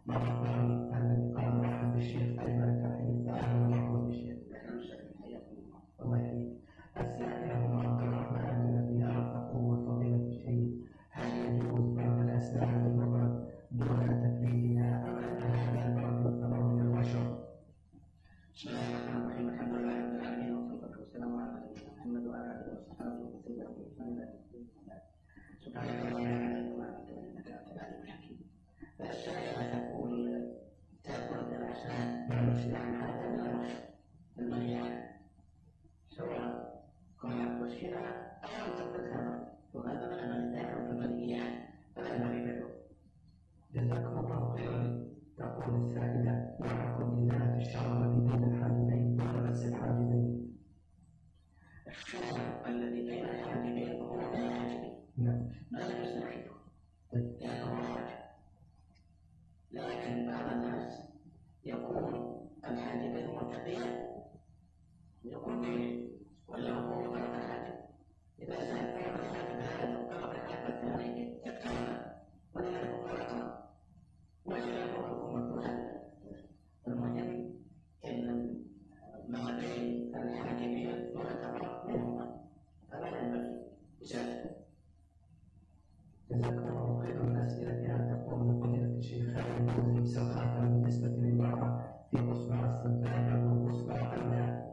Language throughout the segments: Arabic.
الذي قام عند الشيخ أيمن رحمه الله ويحفظ الشيخ. الله يحييك. الثانية هو عبد الرحمن الذي عرفه فضيلة الشيخ، هل يجوز بين الأسماء المفرد دون تكليفها أم أنها تعتبر من البشر؟ بسم الله الرحمن الرحيم. الحمد لله رب العالمين والصلاة والسلام على نبينا محمد وعلى آله وصحبه وسلم. سبحانك اللهم لا علم لنا إلا ما علمتنا إنك أنت العليم الحكيم. فالسائلة تقول الأسماء والسلام هذا من البشر المجال، سواء كانت وسيلة أو تقدر، وهذا من الذكر والمنيات فلا نعرفه. جزاكم الله خيرا. تقول السائلة: ما حكم إزالة الشعر بين الحاجبين ورأس الحاجبين؟ الشعر الذي بين الحاجبين هو بين الحاجبين. نعم. ما نستحيله لأنه خرج، لكن بعض الناس يكون الحاجبين مرتفعين، يكون به ولا هو طرف الحاجب. إذا زاد طرف الحاجب هذا وطرف الحاجب الثاني يكتمل ولا يكون فرقا ولا يكون مكروها. المهم أن ما بين الحاجبين يعتبر منهما، فلا ينبغي إزالته. جزاكم الله خيرا. الأسئلة تقول فضيلة الشيخ: هل يجوز لبس الخاتم بالنسبة للمرأة في أصبع السبابة وأصبع الأنام؟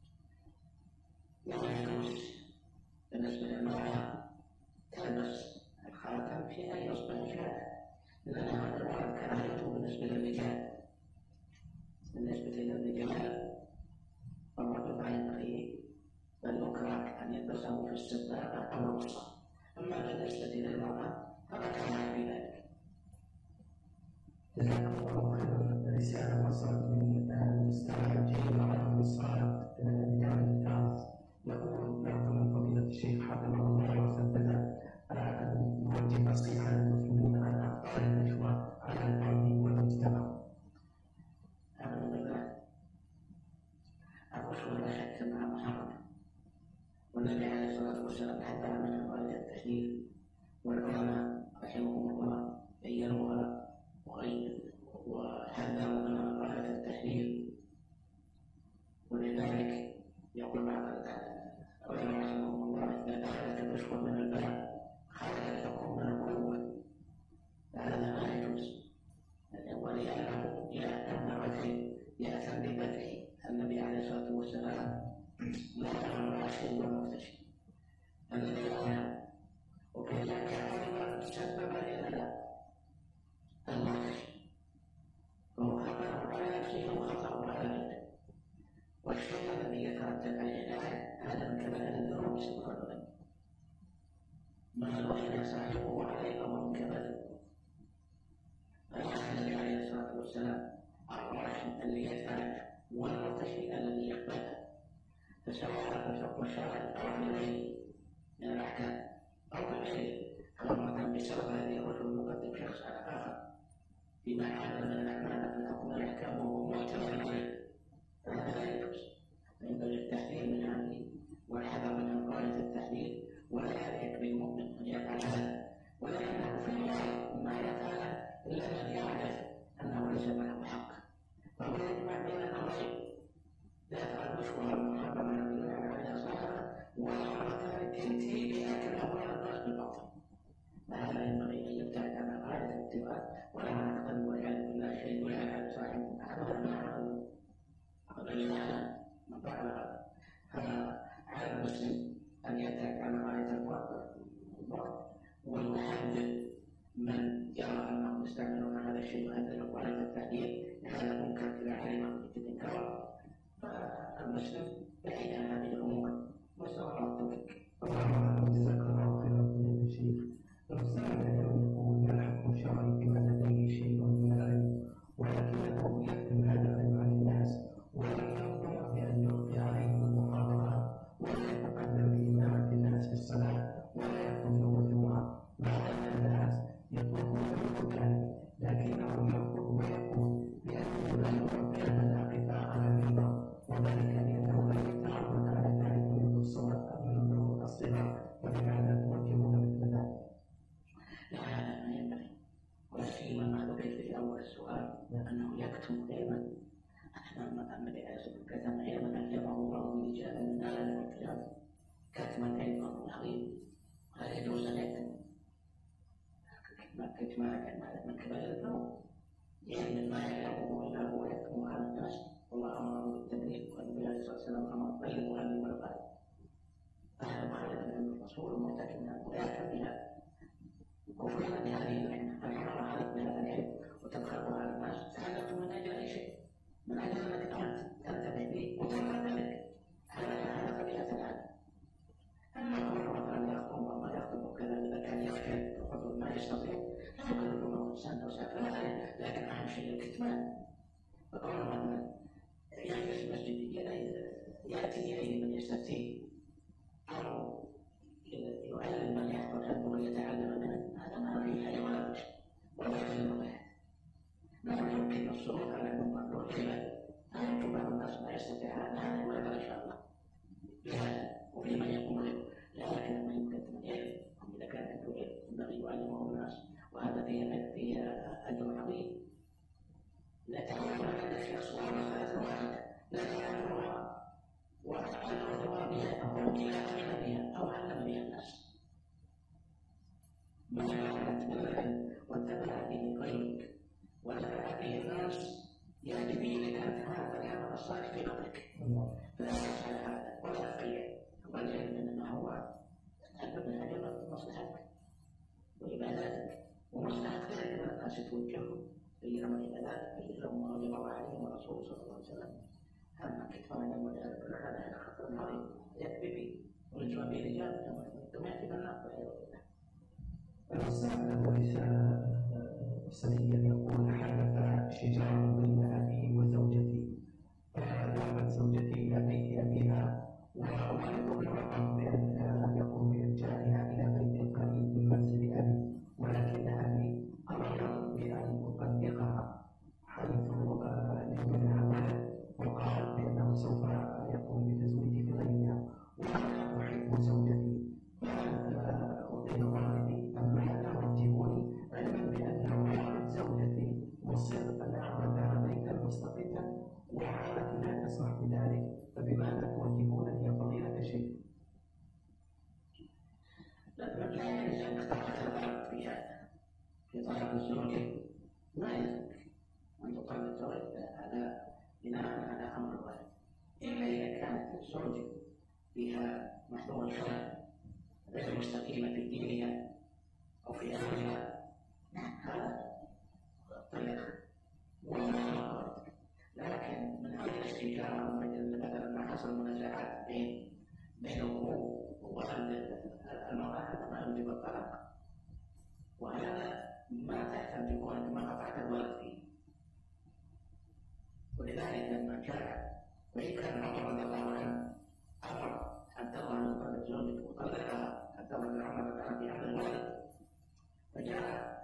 لا يجوز بالنسبة للمرأة تلبس الخاتم في أي أصبع شاء، لأن هذا الورد كراهته بالنسبة للرجال. بالنسبة للرجال الرجل لا ينبغي بل يكره أن يلبسه في السبابة أو الوسطى، أما بالنسبة للمرأة فلا كراهة في ذلك. جزاكم الله خيرا. رسالة وصلت من المستمع جيل عربي صالح يعني تعرف، يقول: نرجو من فضيلة الشيخ حفظه الله وسدده أن يوجه نصيحة للمسلمين على أخطاء النشوة على العلم والمجتمع. أعوذ بالله. الرسول لا شك أنها محرمة، والنبي عليه الصلاة والسلام حذر من غاية التحليل، والعلماء رحمهم الله بينوها وحذروا من غاية التحليل. ولذلك يقول بعض العلماء رحمهم الله: إذا دخلت النشوة من البلد خرج الحكم من القوة، فهذا ما يجوز. ولأنه يأتم الرجل يأتم ببدعه. النبي عليه الصلاة والسلام لا يعلم الراشد والمرتشد الذي يعلم، وكذلك أيضا سبب لنا المرتشد، فهو خطر على نفسه وخطر على غيره، والشيء الذي يترتب عليه هذا من كبائر الذنوب بسبب الغيب، ما وجد صاحبه عليه أمر كبائر الذنوب. فالنبي عليه الصلاة والسلام الراشد الذي يتبع والمرتشد الذي يقبله، فسواء الحكم الشرعي أو غيره من الأحكام أو غيره، فمرة بسبب هذه الرجل يقدم شخص على آخر فيما حدث من الأعمال أن تكون الأحكام وهو معتمد عليه، فهذا لا يجوز. فينبغي التحذير من هذه والحذر من غاية التحذير، ولا يليق بالمؤمن أن يفعل هذا، ولا يملك في الواقع ما يفعل إلا من يعرف أنه ليس له حق، فهو يجمع بين الأمرين: لا يفعل مشروعا محرما من على صاحبه، ولا مثلا تنتهي بأكل أموال الناس بالباطل. فهذا ينبغي أن يبتعد عن غاية الابتعاد، ولا نقبل والعياذ بالله شيء ولا على صاحبه أحد ما يعمل قبل من فعل هذا. فعلى المسلم أن يبتعد عن غاية البعد، ويحذر من يرى أنهم يستعملون هذا الشيء ويحذر غاية التحذير لهذا المنكر إذا علم بالإنكار. فالمسلم بعيد عن هذه الأمور، وسأل الله التوفيق. جزاك الله خيرا فضيلة الشيخ. رسالة يقول: ما الحكم الشرعي بمن لديه شيء من العلم ولكنه يكتم هدفا عن الناس ولم يرضى بأن يخفي عليهم المحاضرات ولا يتقدم لإمامة الناس في الصلاة ولا يكون يوم الجمعة مع أن الناس يطلبون القرآن لكنه يرفض قال أنه يكتم علما كتم علما ألجمه الله برجال من العالم والكلام كتما علما عظيم ولا يجوز أن يكتم كتمان من كبار الذنوب لأن ما يعلمه إلا هو يكتم على الناس والله أمر بالتبليغ والنبي عليه الصلاة والسلام أمر بلغوا عني ولو آية فهذا مخالف للرسول مرتكبا ويعلم بها كفرا بهذه العلم فنحن خالف بهذا العلم وتدخله على الناس تعلمت من أجل أي شيء من أجل أنك تنتبه به وتنتبه لك هذا طبيعة العالم أما هو مثلا يخطب وما يخطب وكذا إذا كان يخطب الرجل ما يستطيع يكلمه إنسان أو سافر لكن أهم شيء الكتمان فقال مثلا يجلس في المسجد يأتي إليه من يستفتيه أو يعلم من يحفظ عنه ويتعلم منه هذا ما فيه أي ولا شيء ولا يكلم به ما يمكن الصعود على المنبر والخلاف فيكتب بعض الناس ما يستطيع هذا ولا إن شاء الله بهذا وفي من يقوم له لكن ما يمكن من يعلم إذا كان عنده علم ينبغي يعلمه الناس وهذا فيه أجر عظيم لا تعلم أنك يصور ثلاثة واحدة لا تعلمها وتعلم بها أو كلا بها أو علم بها الناس ما يعلمت بالعلم واتبع به غيرك واتبع به الناس يجب لك أن تفعل العمل الصالح في قبلك فلا تفعل هذا ولا تفعل والعلم إنما هو تتعلم من أجل مصلحتك وعباداتك ومصلحة غيرك من الناس توجههم في أمر عباداتك في أمر رضي الله عنه ورسوله صلى الله عليه وسلم أما كتمان المجال كل هذا خطر عظيم يكفي به ورجوع به رجال ثم يأتي بالنار والعياذ بالله. فسأله سنيا يقول حدث شجار بين أبي وزوجتي فذهبت زوجتي إلى بيت أبيها وأخبرت بأنها يقوم بإرجاعها إلى بيت قريب من منزل أبي ولكن أبي أمر بأن يطلقها حيث لم ينها وقال بأنه سوف يقوم بتزويجي بغيرها وأنا أحب زوجتي أطيل والدي أما لا ترتبني علما بأنه أحب زوجتي وصرت لها بيتا مستقلا وحالتي لا تسمح بذلك فبماذا توجهونني يا فضيلة الشيخ؟ لا في هذا في طلب الزوج لا يلزمك أن تطلب الزوج هذا بناء على أمر الوالد إلا إذا كانت الزوجة فيها محظور شرعي غير مستقيمة في دينها أو في أهلها هذا طلق لكن من أجل الاستجابة ومن أجل مثلا ما حصل منازعات بينه وبين المرأة ما يوجب الطلاق وهذا ما تحتمل يكون ما قطعت الولد فيه ولذلك لما جاء وإن كان عمر رضي الله عنه أمر حتى الله أن يطلق زوجته وطلقها حتى الله عمر العبد على الولد فجاء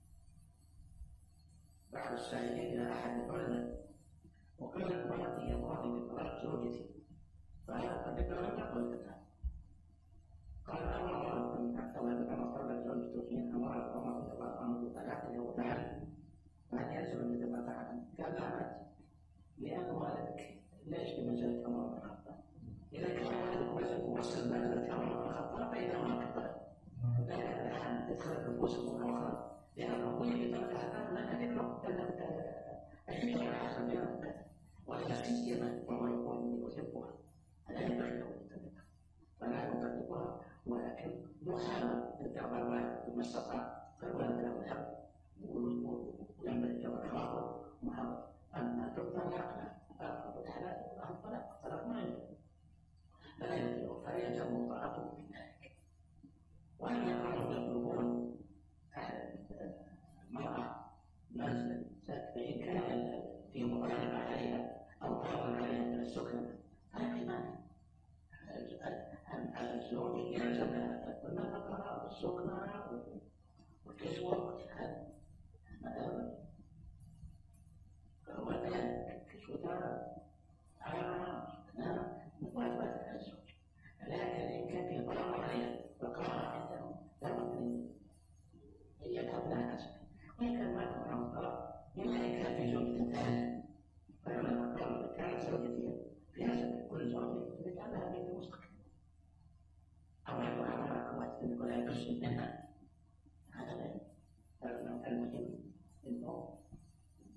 بعض السائلين إلى أحد العلماء وقال امرأتي يا الله بطلاق زوجتي فهل أطلقها ولا أطلقها؟ قال أمر حتى الله لما طلق زوجته حين أمر عمر رضي الله عنه بطلاقها وفعل فهل يلزم من طلاقها؟ قال لا لأن والدك ليس بمنزلة عمر بن الخطاب إذا كان والدك وصل منزلة عمر بن الخطاب فإنه أكبر لكن الآن تدخل نفوسهم الأخرى لأنه هو يطلق هذا لا تدرك الشيء الحسن بينهم ولا سيما وهو يقول إني أحبها لا ينبغي له أن يطلقها فلا يطلقها ولكن يحاول الدعوة الوالد بما استطاع فالوالد له الحق وينبغي له الخاطر ومحاولة أما تطلق الطلاق ما يجوز فلا يجوز فيلزم طاعته في ذلك وأن يكونوا يطلبون المرأة منزلا فإن كان في مطالبة عليها أو طلب عليها من السكنة فلا في مانع الزوج يلزم النفقة والسكنة والكسوة هذا فهو ذلك كسوتها على مطالبات الزوج لكن إن كان في ضرر عليها وقرار عندهم لابد من يذهب لها نسبة وإن كان ما يكون عنه ضرر إلا إن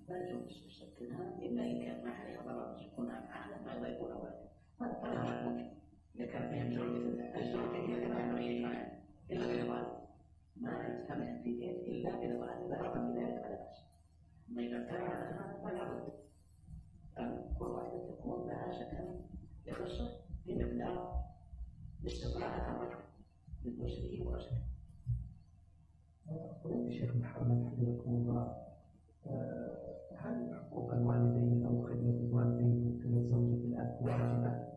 لا يجوز يسكنها إلا إن كان ما عليها ضرر يسكنها معها ما يكون ولد هذا ممكن. إذا كان فيها زوجة الزوجة هي اللي ما ينبغي يفعل إلا برضاه ما يجتمع في بيت إلا برضاه إذا رغب بذلك فلا بأس. أما إذا ابتعد عنها فلا بد أن كل واحدة تكون لها سكن يخصه بمقدار استطاعة الرجل من مسلمه ورسله. أقول الشيخ محمد حفظكم الله، هل حقوق الوالدين أو خدمة الوالدين من الزوجة الأب واجبة؟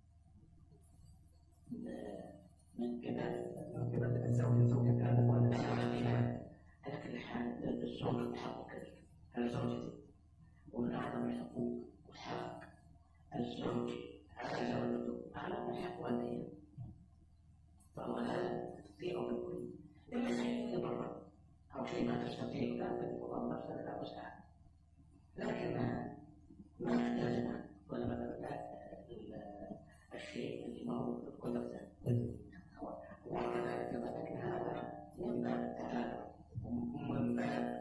من قبل الزوجة زوجة الأب ولا على كل حال الزوج حق كذلك على زوجته، ومن أعظم الحقوق وحق الزوج على زوجته أعلى من حق والديه، فهو لازم تطيعه بالكل إلا شيء يضره أو شيء ما تستطيع لا تكون الله لا وسعها، لكنها ما تلزمها ولا مثلا الشيء اللي ما هو قدرته. وكذلك ولكن هذا من باب التعالى ومن باب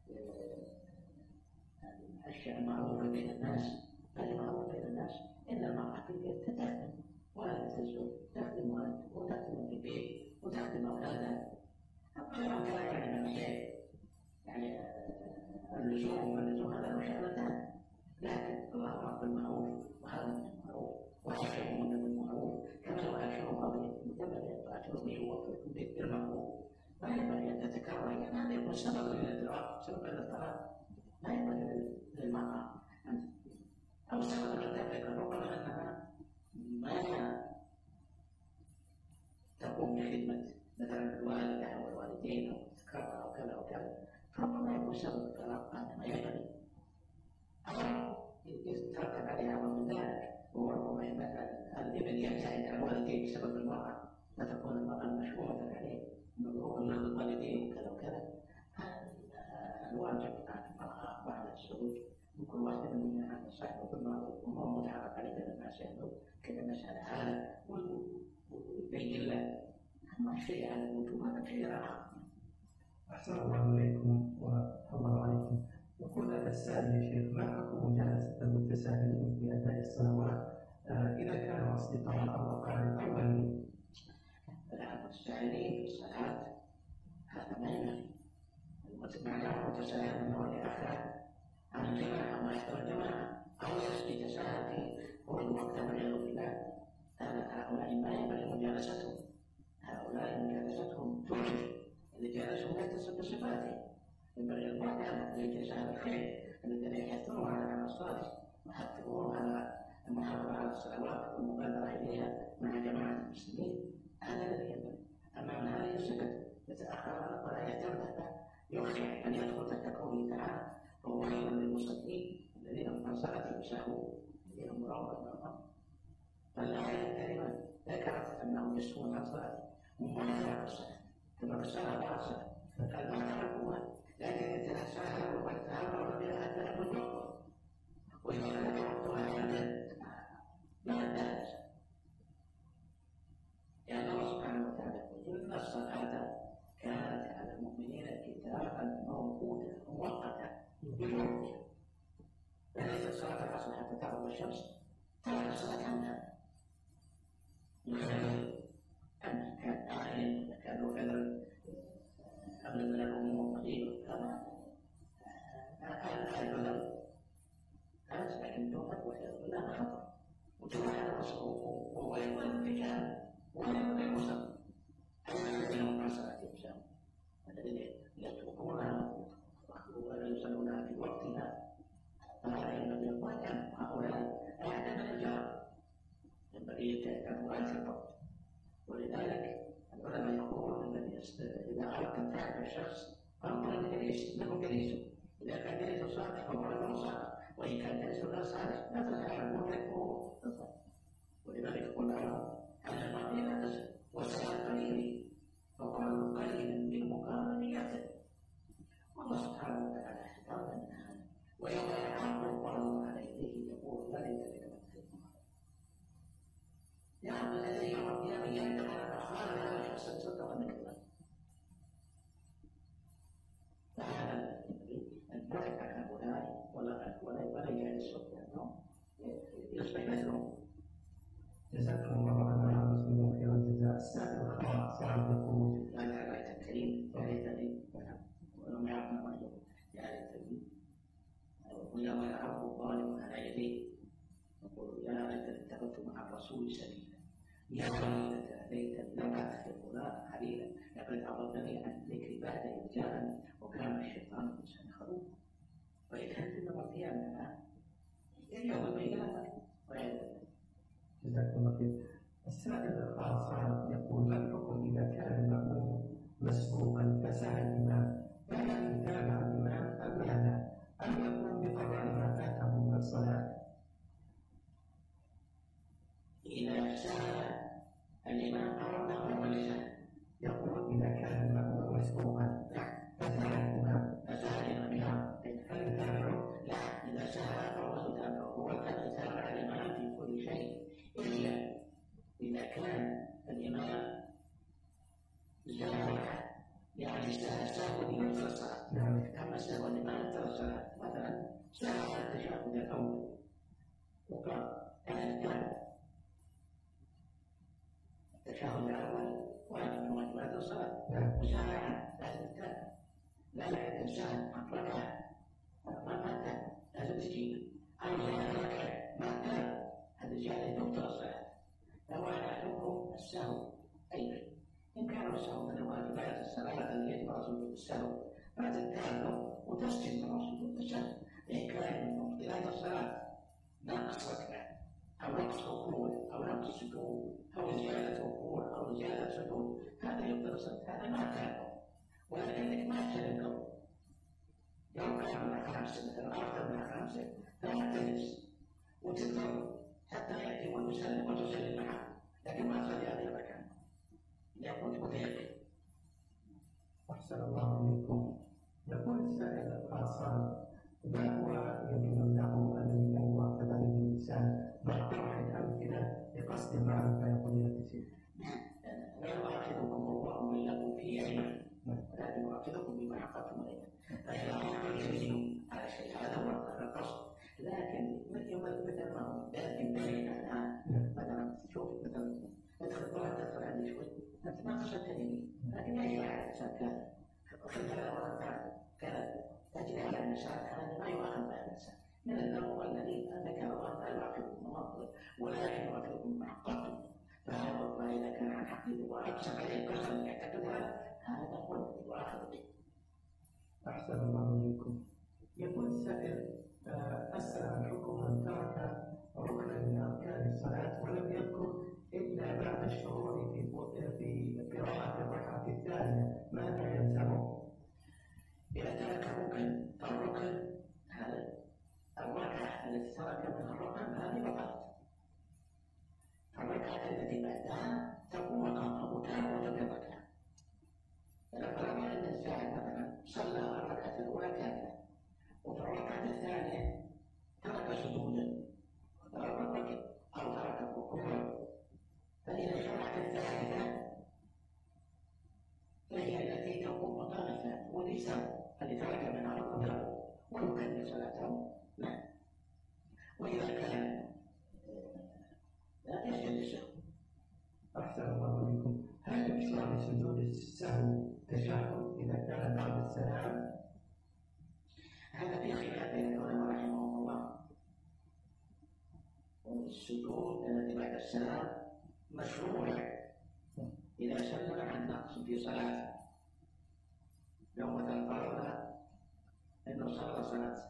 الأشياء المعروفة بين الناس. المعروف بين الناس إن المرأة في البيت تخدم والدة الزوج، تخدم والدته وتخدم في البيت وتخدم أولادها. أما كان يعني اللزوم هذا مشاغلتان، لكن الله أمر بالمعروف وهذا من المعروف وأشهرهن بالمعروف كما لو أشهرهن بالمتبع فأشهرهن وفقكم بالمعروف. ما ينبغي أن تتكرر، لأن هذا يكون سببا للإضرار، سببا للضرر. لا ينبغي للمرأة أو سببا للتفرقة، ربما أنها ما تقوم بخدمة مثلا الوالدة أو الوالدين أو الذكر أو كذا وكذا، ربما يكون سبب الطلاق. هذا ما ينبغي أو يترتب عليها من ذلك، وربما الابن يبتعد عن والديه بسبب المرأة فتكون المرأة مشهورة عليه مبروك من الوالدين وكذا وكذا. الواجب على المرأة وعلى الزوج وكل واحد منهم أن يصاحبه بالمعروف وهو متعرف عليه بين الناس عنده كذا مسألة هذا ويبين له. أما الشيء على الوجوب هذا شيء آخر. أحسن الله إليكم وتفضل عليكم. يقول السائل يا شيخ، ما حكم مجالسة المتساهلين في أداء الصلوات إذا كانوا أصدقاء أو أقارب أو أهل؟ المتساهلين في الصلاة هذا ما ينبغي. معناه المتساهل من هو لآخره عن الجماعة أو يحضر الجماعة أو يتساهل في خروج وقت والعياذ بالله. هؤلاء ما ينبغي مجالستهم، هؤلاء مجالستهم توجب اللي جالسهم يتصل بصفاته. ينبغي المعتمد الذي يجلس على الخير الذين يحثون على العمل الصالح ويحثون على المحافظة على الصلوات والمبادرة إليها مع جماعة المسلمين. هذا الذي ينبغي. أما من هذا يسكت يتأخر ولا يهتم يخشى أن يدخل تحت قوله تعالى وهو خير للمصلين الذين هم عن صلاتهم ساهون الذين هم راغبون. فالآية الكريمة ذكرت أنهم يسهون عن صلاتهم وما يترك الصلاة كما الصلاة بعد الصلاة فقال ما تركوها، لكن يتساهلوا ويتهاونوا بها حتى يبلغوا وإذا كان وقتها أبدا ما دارس. لأن الله سبحانه وتعالى يقول إن الصلاة كانت على المؤمنين كتابا موقوتا مؤقتا بشروطها. فليست الصلاة العصر حتى تغرب الشمس، ترك الصلاة عنها يخيل أن كان عائل كانوا كذا قبل من الأمور قليلا كما البلد كانت لكن توقف وحيد لا خطر وتروح على الرسول وهو يقول الرجال ولا يقول المسلم الذين هم عن صلاتهم ساهون الذين يتركونها ولا يصلونها في وقتها. فهذا ينبغي الواجب هؤلاء أحد الرجال ينبغي أن يعرف الوقت. ولذلك العلماء يقولون أن إذا أردت أن تعرف الشخص فانظر الجليس له جليسه، إذا كان جليسه صالح فانظر له صالح، وإن كان جليسه غير صالح لا تزعل مدركه. ولذلك قلنا أن المرء لا تزل والصلاة قليل فكل قليل بالمقارنة يعتدل. والله سبحانه وتعالى احترم من هذا ويوم يعرض الله على يديه يقول لا يدرك نعم الذي ينتقل الأخبار لا يحسن صدق من الله. فهذا الذي أن هؤلاء ولا يجالسهم لأنه يصبح مثلهم. جزاكم الله عنا مسلمون خير الجزاء. السائل الخاص يقول أنا رأيت الكريم يا ليتني ولم يعرفنا رجل يا ليتني ويوم يعرف الظالم على يديه يقول يا ليتني اتخذت مع الرسول سبيلا يا ويلتى ليتني لم أتخذ فلانا خليلا لقد أضلني عن ذكري بعد إذ جاءني وكان الشيطان الإنسان خلوقا. فإذا كانت المرضية منها يوم القيامة جزاكم الله خير. السائل الخاص يقول ما الحكم إذا كان المأموم مسبوقا فسعى الإمام فهل يتابع الإمام أم ماذا؟ أم يقوم بقضاء ما فاته من الصلاة؟ إذا سأل الإمام أمره ولسان يقول إذا كان المأموم مسبوقا فسعى الإمام هل يتابعه؟ لا، إذا سأل فهو يتابعه. هو الذي يتابع الإمام في كل شيء إلا إذا كان الإمام زاد يعني سهو ينكر الصلاة. أما سهو الإمام ينكر الصلاة مثلا سهو التشهد الأول وقال أنا الثالث التشهد الأول واجب من واجبات الصلاة وسهل لازم الثالث لا الإنسان أطلقها ما لازم تجيب أما ما هذا جاء يبطل الصلاة. لو أنا أحكم السهو أيضا إن كان السهو من واجبات الصلاة التي يجب على سجود السهو فتتابع وتسجد من سجود السهو. إن كان من مبطلات الصلاة نقص ركعة أو نقص ركوع أو نقص سجود أو زيادة ركوع أو زيادة سجود هذا يبطل الصلاة. هذا ما تابع ولكنك ما تذكر لو كان من خمسة مثلا أكثر من خمسة لا تجلس وتنتظر حتى يأتي ويسلم وتسلم معه، لكن ما تصلي هذه الركعة يكون متيقن. أحسن الله إليكم. يقول السائل الخاص ما هو يمكن له أن يواكب الإنسان باقتراح الأمثلة بقصد المعرفة يقول الشيخ. لا يؤاخذكم الله باللغو في أيمانكم ولكن يؤاخذكم بما عقدتم أيمانكم. فإذا أعطيتم على شيء هذا هو القصد. لكن مثل ما هو لازم بين الآن مثلا تشوف مثلا تدخل عندي شوي أنت ما قصدتني لكن يجب على الإنسان كذا كذا تجد على الإنسان هذا ما يؤاخذ بها الإنسان من اللغو الذي ذكر الله لا يؤاخذكم الله ولكن يؤاخذكم بما عقدتم. فإذا كان عن حقه وأقسم عليه قسما يعتقد هذا هو الذي يؤاخذ به. أحسن الله إليكم. يقول السائل أسأل عن حكم من ترك ركنا من أركان الصلاة ولم يذكر إلا بعد الشروع في قراءة الركعة الثانية ماذا يلزمه؟ إذا ترك ركن فالركن هذا الركعة التي ترك من الركن هذه بطلت. الركعة التي بعدها تكون مقام أبوها وتبقى. فلو فرضنا أن الإنسان مثلا صلى الركعة الأولى كاملة وفي الركعة الثانية ترك سجودا وترك الركن أو ترك الركوع فإذا شرعت الثالثة فهي التي تقوم مقام الثاني وليس الذي ترك منها ركن ويكمل صلاته لا. وإذا كان لا يسجد السهو. أحسن الله إليكم. هل يشرع لسجود السهو تشهد إذا كان بعد السلام؟ هذا في خلاف بين العلماء رحمهم الله. والسجود الذي بعد السلام مشروع إذا سلم عن نقص في صلاته. لو مثلا فرضنا أنه صلى صلاة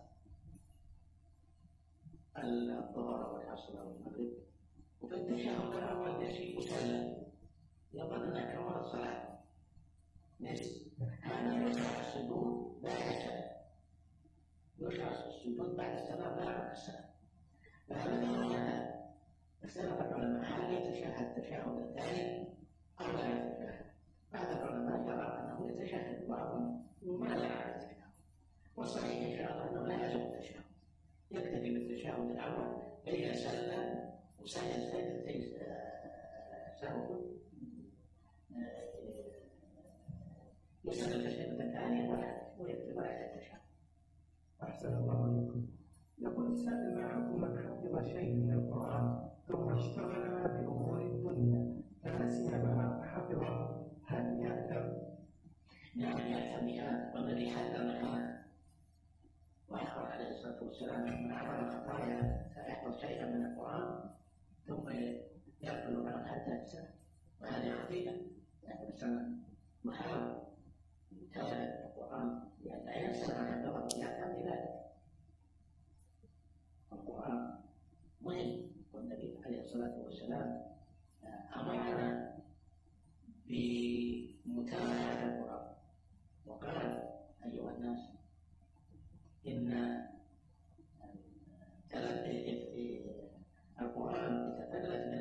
الظهر والعصر والمغرب وفي التشهد الأول نسي وسلم يظن أنه كمل الصلاة نسي. هذا يشرع السجود بعد السلام. يشرع السجود بعد السلام لا بعد السلام. فهذا اختلف العلماء هل يتشهد التشهد الثاني أو لا يتشهد. بعض العلماء يرى أنه يتشهد بعضهم وما لا يتشهد. والصحيح إن شاء الله أنه لا يجب التشهد يكتفي بالتشهد الأول بين سلم وسجد سجدتين سهو يسلم التشهد الثاني ويكتب على التشهد. أحسن الله عليكم. يقول السائل: ما حكم من حفظ شيء من القرآن ثم اشتغل بأمور الدنيا فنسي ما حفظه، هل يأثم؟ نعم يأثم بهذا، والذي حذر من هذا وأخبر عليه الصلاة والسلام من أعظم الخطايا فيحفظ شيئا من القرآن ثم يغفل عنه حتى ينسى، وهذه خطيئة. يعني الإنسان محاول يتابع القرآن لأن لا ينسى ما حفظه، يأثم بذلك. القرآن مهم، والنبي عليه الصلاة والسلام أمرنا بمتابعة القرآن وقال: أيها الناس إن القرآن تفلت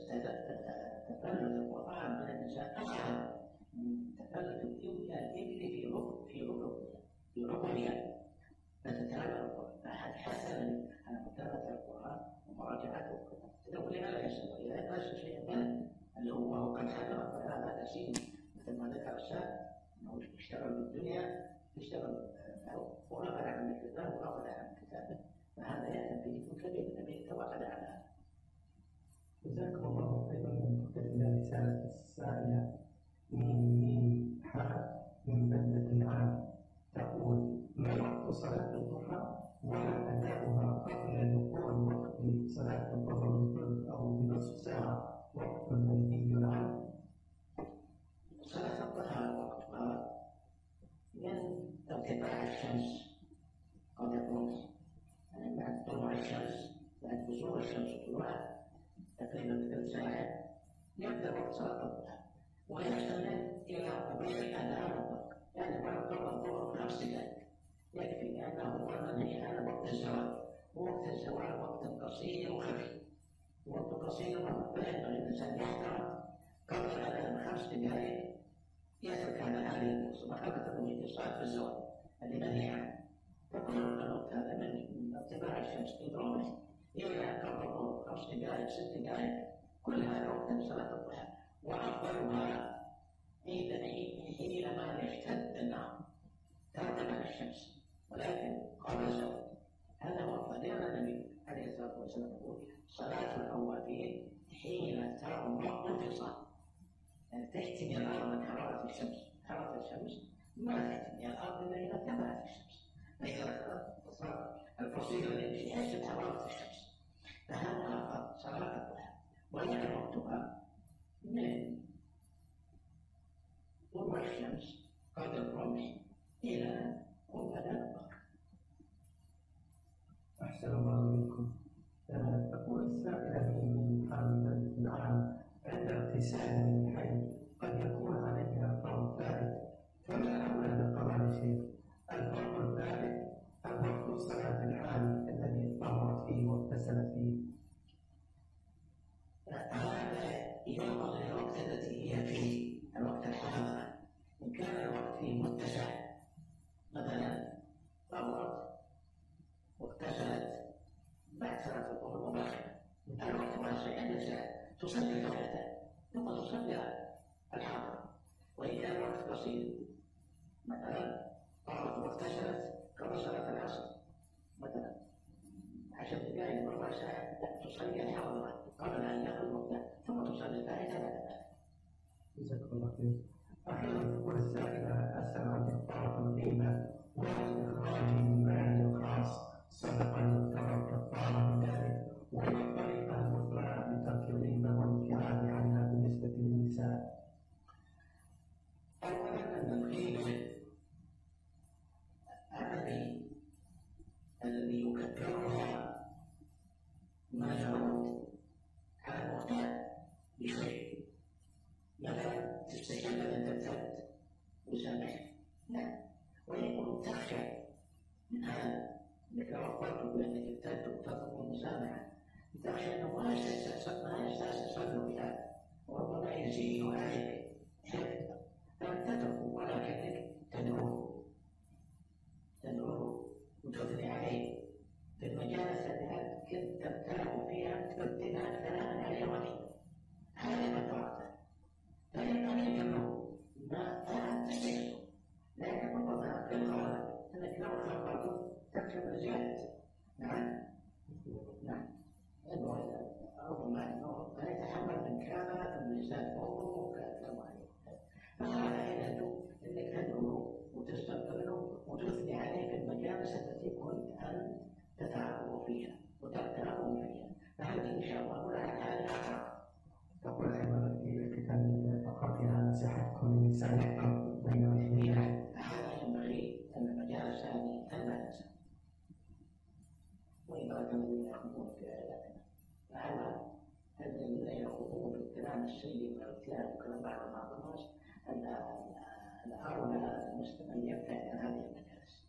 القرآن من النساء أسهل من تفلت الإبل في ركبها، فتتابع القرآن. فأحد حثنا على متابعة القرآن ومراجعته. تقول لا يسوى إذا درس شيئا ما اللي هو قد حضر فلا تسين، مثل ما ذكر السائل أنه يشتغل بالدنيا، يشتغل ورغب عن الكتاب ورغب عن الكتاب، فهذا يأتي به كبير. النبي توقد على هذا. جزاكم الله خيرا. من رسالة السائلة من بلدة عام تقول: ما وقت صلاة الضحى ولا أداؤها قبل دخول وقت صلاة الظهر بثلث أو بنصف ساعة وقت منهي عنه؟ صلاة الضحى وقتها من ارتفاع الشمس قبل الرمز، يعني بعد طلوع الشمس، بعد بزوغ الشمس طلوعها تقريبا ثلث ساعة يبدأ وقت صلاة الضحى، ويستمر إلى قبيل الأذان الظهر، يعني بعد طلوع الظهر 5 دقائق يكفي، لأنه هو منهي عن وقت الزواج. وقت الزواج وقت قصير وخفيف، وقت قصير فينبغي الإنسان يحترم قبل الأذان 5 دقائق يترك على هذه الفرصة مخافة من الاتصال في الزواج الذي منهي عنه. فكل الوقت هذا من ارتفاع الشمس في الرمز إلى قبل الظهر 5 دقائق 6 دقائق، كل هذا وقت صلاة الضحى. وأفضلها حينما يشتد النهار ترتفع الشمس ولكن قبل الزواج، هذا هو أفضل. لأن النبي عليه الصلاة والسلام يقول: صلاة الأوابين حين ترمض الفصال، يعني تحتمي الأرض من حرارة الشمس. حرارة الشمس ما تحتمي الأرض إلا إذا ارتفعت الشمس، فإذا صار الفصيل يمشي يحسب حرارة الشمس، فهذا أفضل صلاة الضحى. وهي وقتها من طلوع الشمس قبل الرمح إلى قرب الظهر. أحسن الله منكم. تقول السائلة من محمد بن عام: عند اغتسال من الحي قد يكون عليها فرض ثابت، فما أولى بالقضاء شيخ؟ الفرض الثابت أم وقت الصلاة الحالي الذي طهرت فيه واغتسلت فيه؟ هذا ينظر إلى الوقت التي هي فيه، الوقت الحاضر. إن كان الوقت فيه متسع، مثلا طهرت واغتسلت بعد صلاة الظهر مباشرة، الوقت واسع عند تصلي ركعتين ثم تصلي الحاضر. وإذا الوقت قصير، مثلا طهرت واغتسلت قبل صلاة العصر مثلا 10 دقائق ربع ساعة، تصلي الحاضر قبل أن يأخذ وقتها ثم تصلي الفائدة. جزاكم الله خير. أحيانا تقول السائلة: أسأل عن كفارة الغيبة وإخراج المال الخاص صدقا يعتبر كفارة لذلك، وهي الطريقة المثلى لترك الغيبة والابتعاد عنها بالنسبة للنساء؟ أولا أن الغيبة الذي يكفرها ما يعود على المعتاد بشيء، مثلا تستحيل أن تبتعد وسامح، لا، ويقول تخشى من هذا، انك لو اخبرته بانك ابتدت وتطلب المسامحه تخشى انه ما يستأسف بهذا وربما يزيد عليك حفظا، فلم تتركه ولكنك تدعوه وتثني عليه في المجالس التي كنت تبتلع فيها تبدلها ثناء عليه وحيدا. هذا كفارته، فإن أمنك له ما فعلت تشيره، لكن ربما في الغالب أنك لو خبرت تكتب زيادة. نعم ربما أنه يتحمل من كان اللسان فوق كالمعين، فهذا علاج أنك تدعو وتستغفره وتثني عليه في المجالس التي كنت أن تتعاون فيها وتتعاون فيها، فهذه إن شاء الله لها تعالى. تقول أيضا في كتاب فقرتها نصيحة كل إنسان يحكم بين وجهين. هذا ينبغي أن المجالس هذه ألا تنسى، وإذا كانوا يأخذون في عياداتنا فهذا الذين يأخذون في الكلام السيء والكلام وكلام بعض الناس الأولى المسلم يبتعد عن هذه المجالس.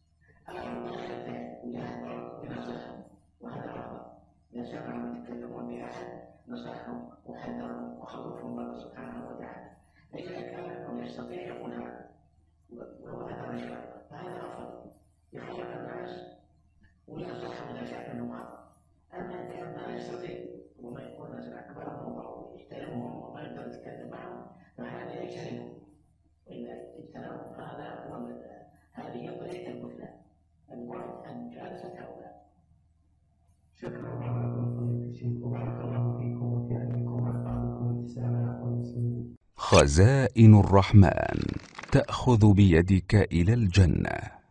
ينصحهم وهذا أفضل. إذا سمعوا يتكلمون بأحد نصحهم وحذرهم وخوفهم الله سبحانه وتعالى، فإذا كان أنه يستطيع يقول هذا وهذا إن شاء الله فهذا أفضل يخوف الناس وينصحهم إذا كان أنه غلط. أما إذا كان لا يستطيع وما يكون الناس أكبرهم أو يحترمهم وما يقدر يتكلم معهم فهذا يجتنبهم، وإذا اجتنبهم فهذا هو هذه طريقة المثلى الوعد عن مجالسة هؤلاء. شكرا لكم فضيلة الشيخ وبارك الله فيكم وفي علمكم ونفعكم الإسلام والمسلمين. خزائن الرحمن تأخذ بيدك إلى الجنة.